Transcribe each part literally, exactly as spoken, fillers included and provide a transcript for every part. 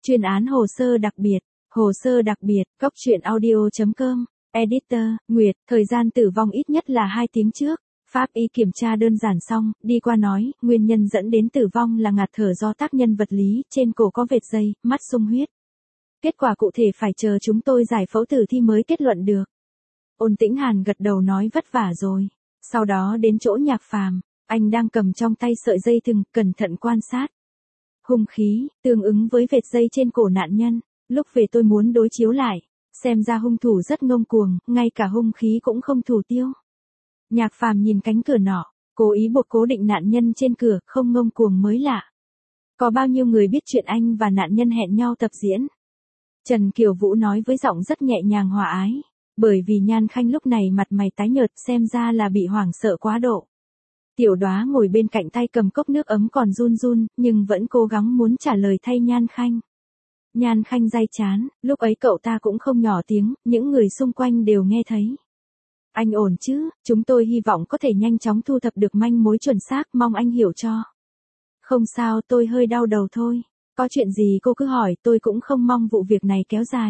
Chuyên án hồ sơ đặc biệt, hồ sơ đặc biệt, cốc truyện audio chấm com, editor, Nguyệt, thời gian tử vong ít nhất là hai tiếng trước. Pháp y kiểm tra đơn giản xong, đi qua nói, nguyên nhân dẫn đến tử vong là ngạt thở do tác nhân vật lý, trên cổ có vệt dây, mắt sung huyết. Kết quả cụ thể phải chờ chúng tôi giải phẫu tử thi mới kết luận được. Ôn Tĩnh Hàn gật đầu nói vất vả rồi. Sau đó đến chỗ Nhạc Phàm, anh đang cầm trong tay sợi dây thừng, cẩn thận quan sát. Hung khí, tương ứng với vệt dây trên cổ nạn nhân, lúc về tôi muốn đối chiếu lại, xem ra hung thủ rất ngông cuồng, ngay cả hung khí cũng không thủ tiêu. Nhạc Phàm nhìn cánh cửa nọ, cố ý buộc cố định nạn nhân trên cửa, không ngông cuồng mới lạ. Có bao nhiêu người biết chuyện anh và nạn nhân hẹn nhau tập diễn? Trần Kiều Vũ nói với giọng rất nhẹ nhàng hòa ái, bởi vì Nhan Khanh lúc này mặt mày tái nhợt xem ra là bị hoảng sợ quá độ. Tiểu Đoá ngồi bên cạnh tay cầm cốc nước ấm còn run run, nhưng vẫn cố gắng muốn trả lời thay Nhan Khanh. Nhan Khanh day chán, lúc ấy cậu ta cũng không nhỏ tiếng, những người xung quanh đều nghe thấy. Anh ổn chứ, chúng tôi hy vọng có thể nhanh chóng thu thập được manh mối chuẩn xác, mong anh hiểu cho. Không sao, tôi hơi đau đầu thôi. Có chuyện gì cô cứ hỏi, tôi cũng không mong vụ việc này kéo dài.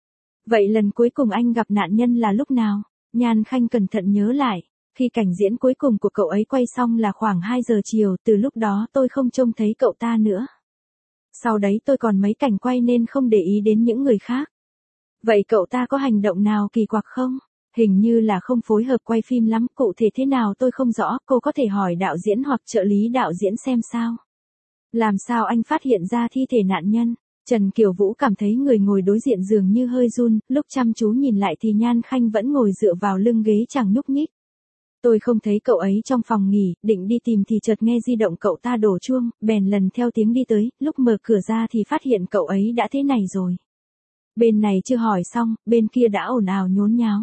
Vậy lần cuối cùng anh gặp nạn nhân là lúc nào? Nhan Khanh cẩn thận nhớ lại, khi cảnh diễn cuối cùng của cậu ấy quay xong là khoảng hai giờ chiều, từ lúc đó tôi không trông thấy cậu ta nữa. Sau đấy tôi còn mấy cảnh quay nên không để ý đến những người khác. Vậy cậu ta có hành động nào kỳ quặc không? Hình như là không phối hợp quay phim lắm, cụ thể thế nào tôi không rõ, cô có thể hỏi đạo diễn hoặc trợ lý đạo diễn xem sao. Làm sao anh phát hiện ra thi thể nạn nhân? Trần Kiều Vũ cảm thấy người ngồi đối diện dường như hơi run, lúc chăm chú nhìn lại thì Nhan Khanh vẫn ngồi dựa vào lưng ghế chẳng nhúc nhích. Tôi không thấy cậu ấy trong phòng nghỉ, định đi tìm thì chợt nghe di động cậu ta đổ chuông, bèn lần theo tiếng đi tới, lúc mở cửa ra thì phát hiện cậu ấy đã thế này rồi. Bên này chưa hỏi xong, bên kia đã ồn ào nhốn nháo.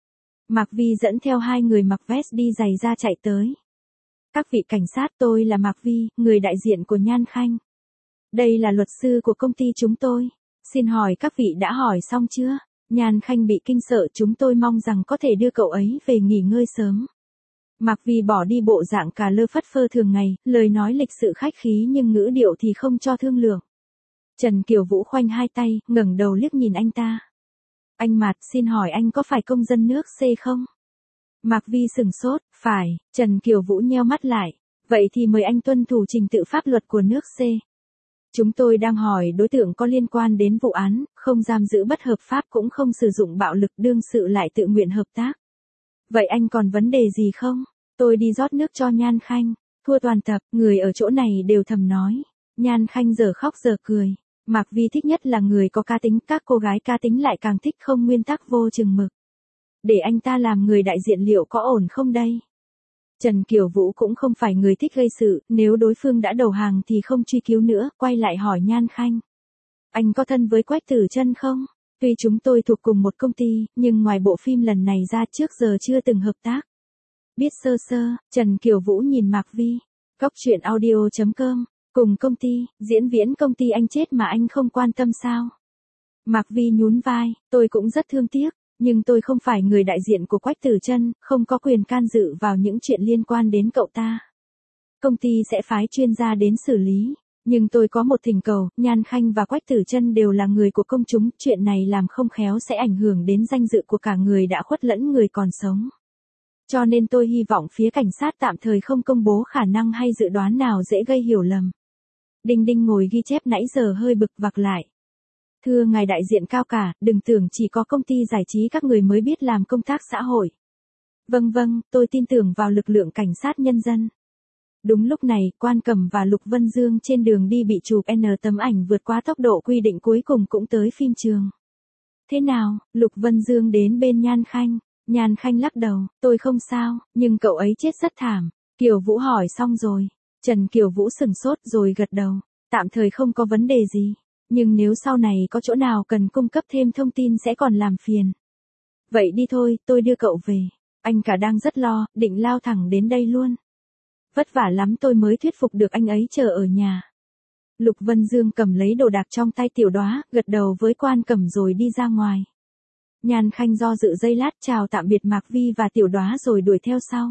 Mạc Vi dẫn theo hai người mặc vest đi giày ra chạy tới. Các vị cảnh sát, tôi là Mạc Vi, người đại diện của Nhan Khanh. Đây là luật sư của công ty chúng tôi. Xin hỏi các vị đã hỏi xong chưa? Nhan Khanh bị kinh sợ, chúng tôi mong rằng có thể đưa cậu ấy về nghỉ ngơi sớm. Mạc Vi bỏ đi bộ dạng cà lơ phất phơ thường ngày, lời nói lịch sự khách khí nhưng ngữ điệu thì không cho thương lượng. Trần Kiều Vũ khoanh hai tay, ngẩng đầu liếc nhìn anh ta. Anh Mạt, xin hỏi anh có phải công dân nước C không? Mạc Vi sửng sốt, phải. Trần Kiều Vũ nheo mắt lại. Vậy thì mời anh tuân thủ trình tự pháp luật của nước C. Chúng tôi đang hỏi đối tượng có liên quan đến vụ án, không giam giữ bất hợp pháp cũng không sử dụng bạo lực, đương sự lại tự nguyện hợp tác. Vậy anh còn vấn đề gì không? Tôi đi rót nước cho Nhan Khanh. Thua toàn tập, người ở chỗ này đều thầm nói. Nhan Khanh giờ khóc giờ cười. Mạc Vi thích nhất là người có cá tính, các cô gái cá tính lại càng thích không nguyên tắc vô chừng mực. Để anh ta làm người đại diện liệu có ổn không đây? Trần Kiều Vũ cũng không phải người thích gây sự, nếu đối phương đã đầu hàng thì không truy cứu nữa, quay lại hỏi Nhan Khanh. Anh có thân với Quách Tử Chân không? Tuy chúng tôi thuộc cùng một công ty, nhưng ngoài bộ phim lần này ra trước giờ chưa từng hợp tác. Biết sơ sơ, Trần Kiều Vũ nhìn Mạc Vi. Cốc truyện audio chấm com, cùng công ty, diễn viên công ty anh chết mà anh không quan tâm sao? Mạc Vi nhún vai, tôi cũng rất thương tiếc. Nhưng tôi không phải người đại diện của Quách Tử Chân, không có quyền can dự vào những chuyện liên quan đến cậu ta. Công ty sẽ phái chuyên gia đến xử lý. Nhưng tôi có một thỉnh cầu, Nhan Khanh và Quách Tử Chân đều là người của công chúng, chuyện này làm không khéo sẽ ảnh hưởng đến danh dự của cả người đã khuất lẫn người còn sống. Cho nên tôi hy vọng phía cảnh sát tạm thời không công bố khả năng hay dự đoán nào dễ gây hiểu lầm. Đinh Đinh ngồi ghi chép nãy giờ hơi bực vặc lại. Thưa ngài đại diện cao cả, đừng tưởng chỉ có công ty giải trí các người mới biết làm công tác xã hội. Vâng vâng, tôi tin tưởng vào lực lượng cảnh sát nhân dân. Đúng lúc này, Quan Cẩm và Lục Vân Dương trên đường đi bị chụp N tấm ảnh vượt quá tốc độ quy định cuối cùng cũng tới phim trường. Thế nào, Lục Vân Dương đến bên Nhan Khanh. Nhan Khanh lắc đầu, tôi không sao, nhưng cậu ấy chết rất thảm. Kiều Vũ hỏi xong rồi. Trần Kiều Vũ sửng sốt rồi gật đầu. Tạm thời không có vấn đề gì. Nhưng nếu sau này có chỗ nào cần cung cấp thêm thông tin sẽ còn làm phiền. Vậy đi thôi, tôi đưa cậu về. Anh cả đang rất lo, định lao thẳng đến đây luôn. Vất vả lắm tôi mới thuyết phục được anh ấy chờ ở nhà. Lục Vân Dương cầm lấy đồ đạc trong tay Tiểu Đoá, gật đầu với Quan Cẩm rồi đi ra ngoài. Nhan Khanh do dự giây lát chào tạm biệt Mạc Vi và Tiểu Đoá rồi đuổi theo sau.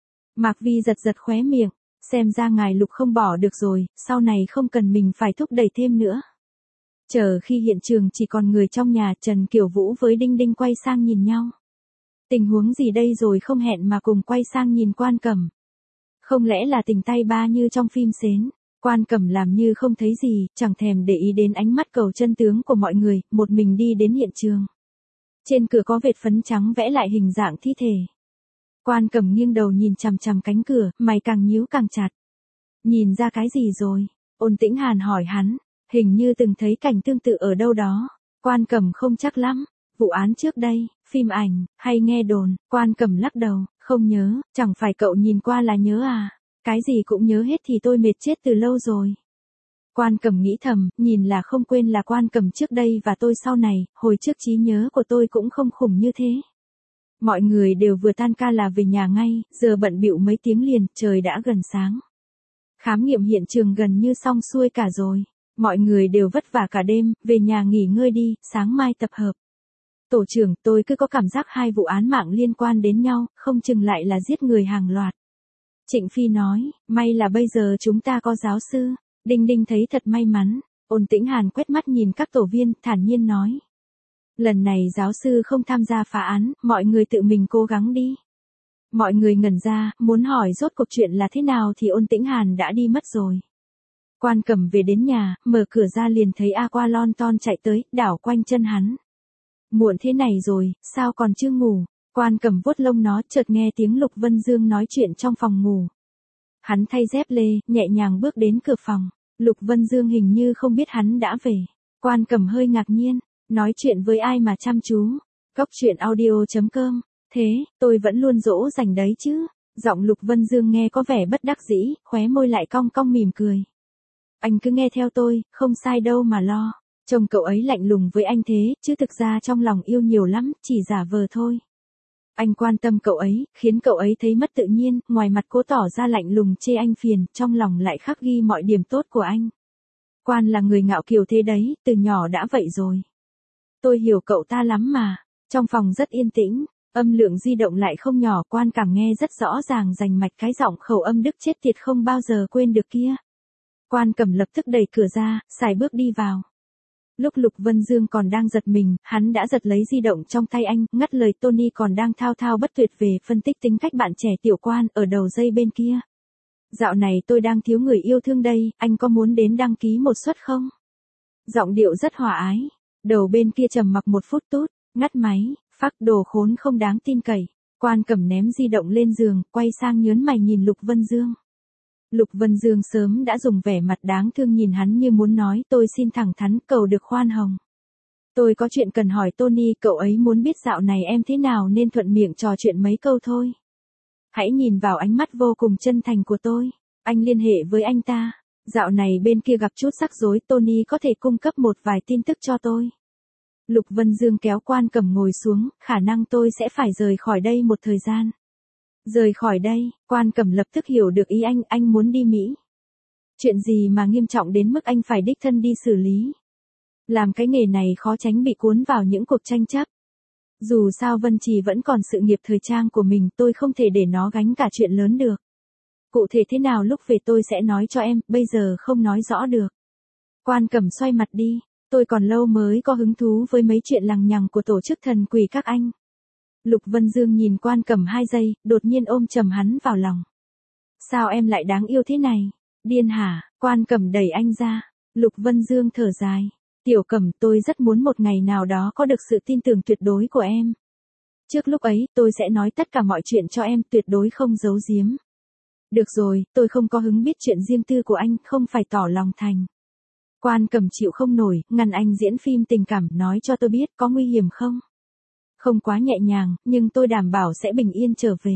Mạc Vi giật giật khóe miệng, xem ra ngài Lục không bỏ được rồi, sau này không cần mình phải thúc đẩy thêm nữa. Chờ khi hiện trường chỉ còn người trong nhà, Trần Kiều Vũ với Đinh Đinh quay sang nhìn nhau. Tình huống gì đây rồi không hẹn mà cùng quay sang nhìn Quan Cẩm. Không lẽ là tình tay ba như trong phim Xến? Quan Cẩm làm như không thấy gì, chẳng thèm để ý đến ánh mắt cầu chân tướng của mọi người, một mình đi đến hiện trường. Trên cửa có vệt phấn trắng vẽ lại hình dạng thi thể. Quan Cẩm nghiêng đầu nhìn chằm chằm cánh cửa, mày càng nhíu càng chặt. Nhìn ra cái gì rồi? Ôn Tĩnh Hàn hỏi hắn, hình như từng thấy cảnh tương tự ở đâu đó. Quan Cẩm không chắc lắm. Vụ án trước đây, phim ảnh, hay nghe đồn. Quan Cẩm lắc đầu, không nhớ, chẳng phải cậu nhìn qua là nhớ à? Cái gì cũng nhớ hết thì tôi mệt chết từ lâu rồi. Quan Cẩm nghĩ thầm, nhìn là không quên là Quan Cẩm trước đây và tôi sau này, hồi trước trí nhớ của tôi cũng không khủng như thế. Mọi người đều vừa tan ca là về nhà ngay, giờ bận bịu mấy tiếng liền, trời đã gần sáng. Khám nghiệm hiện trường gần như xong xuôi cả rồi. Mọi người đều vất vả cả đêm, về nhà nghỉ ngơi đi, sáng mai tập hợp. Tổ trưởng, tôi cứ có cảm giác hai vụ án mạng liên quan đến nhau, không chừng lại là giết người hàng loạt. Trịnh Phi nói, may là bây giờ chúng ta có giáo sư. Đinh Đinh thấy thật may mắn. Ôn Tĩnh Hàn quét mắt nhìn các tổ viên, thản nhiên nói. Lần này giáo sư không tham gia phá án, mọi người tự mình cố gắng đi. Mọi người ngẩn ra, muốn hỏi rốt cuộc chuyện là thế nào thì Ôn Tĩnh Hàn đã đi mất rồi. Quan Cẩm về đến nhà, mở cửa ra liền thấy Aqualon Ton chạy tới, đảo quanh chân hắn. Muộn thế này rồi, sao còn chưa ngủ? Quan Cẩm vuốt lông nó, chợt nghe tiếng Lục Vân Dương nói chuyện trong phòng ngủ. Hắn thay dép lê, nhẹ nhàng bước đến cửa phòng. Lục Vân Dương hình như không biết hắn đã về. Quan Cẩm hơi ngạc nhiên, nói chuyện với ai mà chăm chú. Cốc truyện audio chấm com. Thế, tôi vẫn luôn dỗ dành đấy chứ. Giọng Lục Vân Dương nghe có vẻ bất đắc dĩ, khóe môi lại cong cong mỉm cười. Anh cứ nghe theo tôi, không sai đâu mà lo. Chồng cậu ấy lạnh lùng với anh thế, chứ thực ra trong lòng yêu nhiều lắm, chỉ giả vờ thôi. Anh quan tâm cậu ấy, khiến cậu ấy thấy mất tự nhiên, ngoài mặt cố tỏ ra lạnh lùng chê anh phiền, trong lòng lại khắc ghi mọi điểm tốt của anh. Quan là người ngạo kiều thế đấy, từ nhỏ đã vậy rồi. Tôi hiểu cậu ta lắm mà. Trong phòng rất yên tĩnh, âm lượng di động lại không nhỏ, Quan cảm nghe rất rõ ràng rành mạch cái giọng khẩu âm đức chết tiệt không bao giờ quên được kia. Quan Cẩm lập tức đẩy cửa ra, sải bước đi vào. Lúc Lục Vân Dương còn đang giật mình, hắn đã giật lấy di động trong tay anh, ngắt lời Tony còn đang thao thao bất tuyệt về phân tích tính cách bạn trẻ Tiểu Quan ở đầu dây bên kia. Dạo này tôi đang thiếu người yêu thương đây, anh có muốn đến đăng ký một suất không? Giọng điệu rất hòa ái. Đầu bên kia trầm mặc một phút tút, ngắt máy, phắc đồ khốn không đáng tin cậy. Quan Cẩm ném di động lên giường, quay sang nhớn mày nhìn Lục Vân Dương. Lục Vân Dương sớm đã dùng vẻ mặt đáng thương nhìn hắn như muốn nói tôi xin thẳng thắn cầu được khoan hồng. Tôi có chuyện cần hỏi Tony, cậu ấy muốn biết dạo này em thế nào nên thuận miệng trò chuyện mấy câu thôi. Hãy nhìn vào ánh mắt vô cùng chân thành của tôi. Anh liên hệ với anh ta. Dạo này bên kia gặp chút rắc rối, Tony có thể cung cấp một vài tin tức cho tôi. Lục Vân Dương kéo Quan Cẩm ngồi xuống, khả năng tôi sẽ phải rời khỏi đây một thời gian. Rời khỏi đây, Quan Cẩm lập tức hiểu được ý anh, anh muốn đi Mỹ. Chuyện gì mà nghiêm trọng đến mức anh phải đích thân đi xử lý. Làm cái nghề này khó tránh bị cuốn vào những cuộc tranh chấp. Dù sao Vân Trì vẫn còn sự nghiệp thời trang của mình, tôi không thể để nó gánh cả chuyện lớn được. Cụ thể thế nào lúc về tôi sẽ nói cho em, bây giờ không nói rõ được. Quan Cẩm xoay mặt đi, tôi còn lâu mới có hứng thú với mấy chuyện lằng nhằng của tổ chức thần quỷ các anh. Lục Vân Dương nhìn Quan Cẩm hai giây, đột nhiên ôm chầm hắn vào lòng. Sao em lại đáng yêu thế này? Điên hả? Quan Cẩm đẩy anh ra. Lục Vân Dương thở dài. Tiểu Cẩm, tôi rất muốn một ngày nào đó có được sự tin tưởng tuyệt đối của em. Trước lúc ấy, tôi sẽ nói tất cả mọi chuyện cho em, tuyệt đối không giấu giếm. Được rồi, tôi không có hứng biết chuyện riêng tư của anh, không phải tỏ lòng thành. Quan Cẩm chịu không nổi, ngăn anh diễn phim tình cảm, nói cho tôi biết có nguy hiểm không? Không quá nhẹ nhàng, nhưng tôi đảm bảo sẽ bình yên trở về.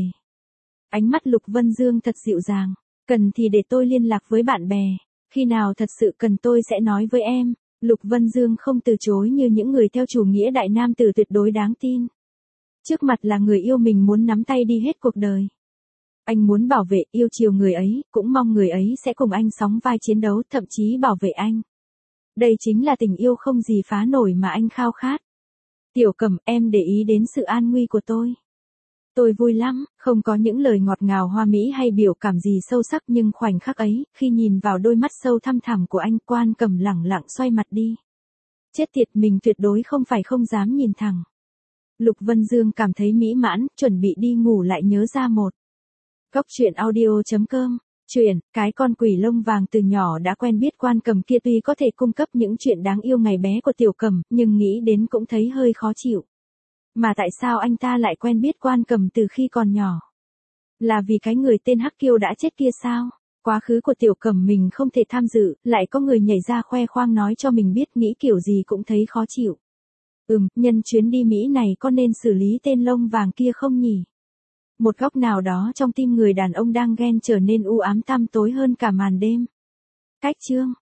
Ánh mắt Lục Vân Dương thật dịu dàng. Cần thì để tôi liên lạc với bạn bè. Khi nào thật sự cần tôi sẽ nói với em. Lục Vân Dương không từ chối như những người theo chủ nghĩa đại nam tử tuyệt đối đáng tin. Trước mặt là người yêu mình muốn nắm tay đi hết cuộc đời. Anh muốn bảo vệ, yêu chiều người ấy, cũng mong người ấy sẽ cùng anh sóng vai chiến đấu, thậm chí bảo vệ anh. Đây chính là tình yêu không gì phá nổi mà anh khao khát. Tiểu Cẩm, em để ý đến sự an nguy của tôi. Tôi vui lắm, không có những lời ngọt ngào hoa mỹ hay biểu cảm gì sâu sắc, nhưng khoảnh khắc ấy, khi nhìn vào đôi mắt sâu thăm thẳm của anh, Quan Cẩm lẳng lặng xoay mặt đi. Chết tiệt, mình tuyệt đối không phải không dám nhìn thẳng. Lục Vân Dương cảm thấy mỹ mãn, chuẩn bị đi ngủ lại nhớ ra một. Cốc truyện audio chấm com. Chuyện, cái con quỷ lông vàng từ nhỏ đã quen biết Quan Cầm kia tuy có thể cung cấp những chuyện đáng yêu ngày bé của Tiểu Cầm, nhưng nghĩ đến cũng thấy hơi khó chịu. Mà tại sao anh ta lại quen biết Quan Cầm từ khi còn nhỏ? Là vì cái người tên Hắc Kiêu đã chết kia sao? Quá khứ của Tiểu Cầm mình không thể tham dự, lại có người nhảy ra khoe khoang nói cho mình biết, nghĩ kiểu gì cũng thấy khó chịu. Ừm, nhân chuyến đi Mỹ này có nên xử lý tên lông vàng kia không nhỉ? Một góc nào đó trong tim người đàn ông đang ghen trở nên u ám tăm tối hơn cả màn đêm. Cách chương